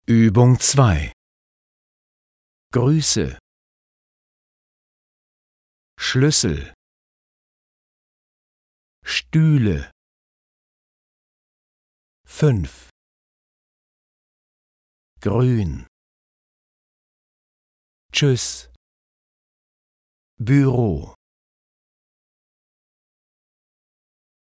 Übung 2. Grüße. Schlüssel. Stühle. 5. Grün. Tschüss. Büro.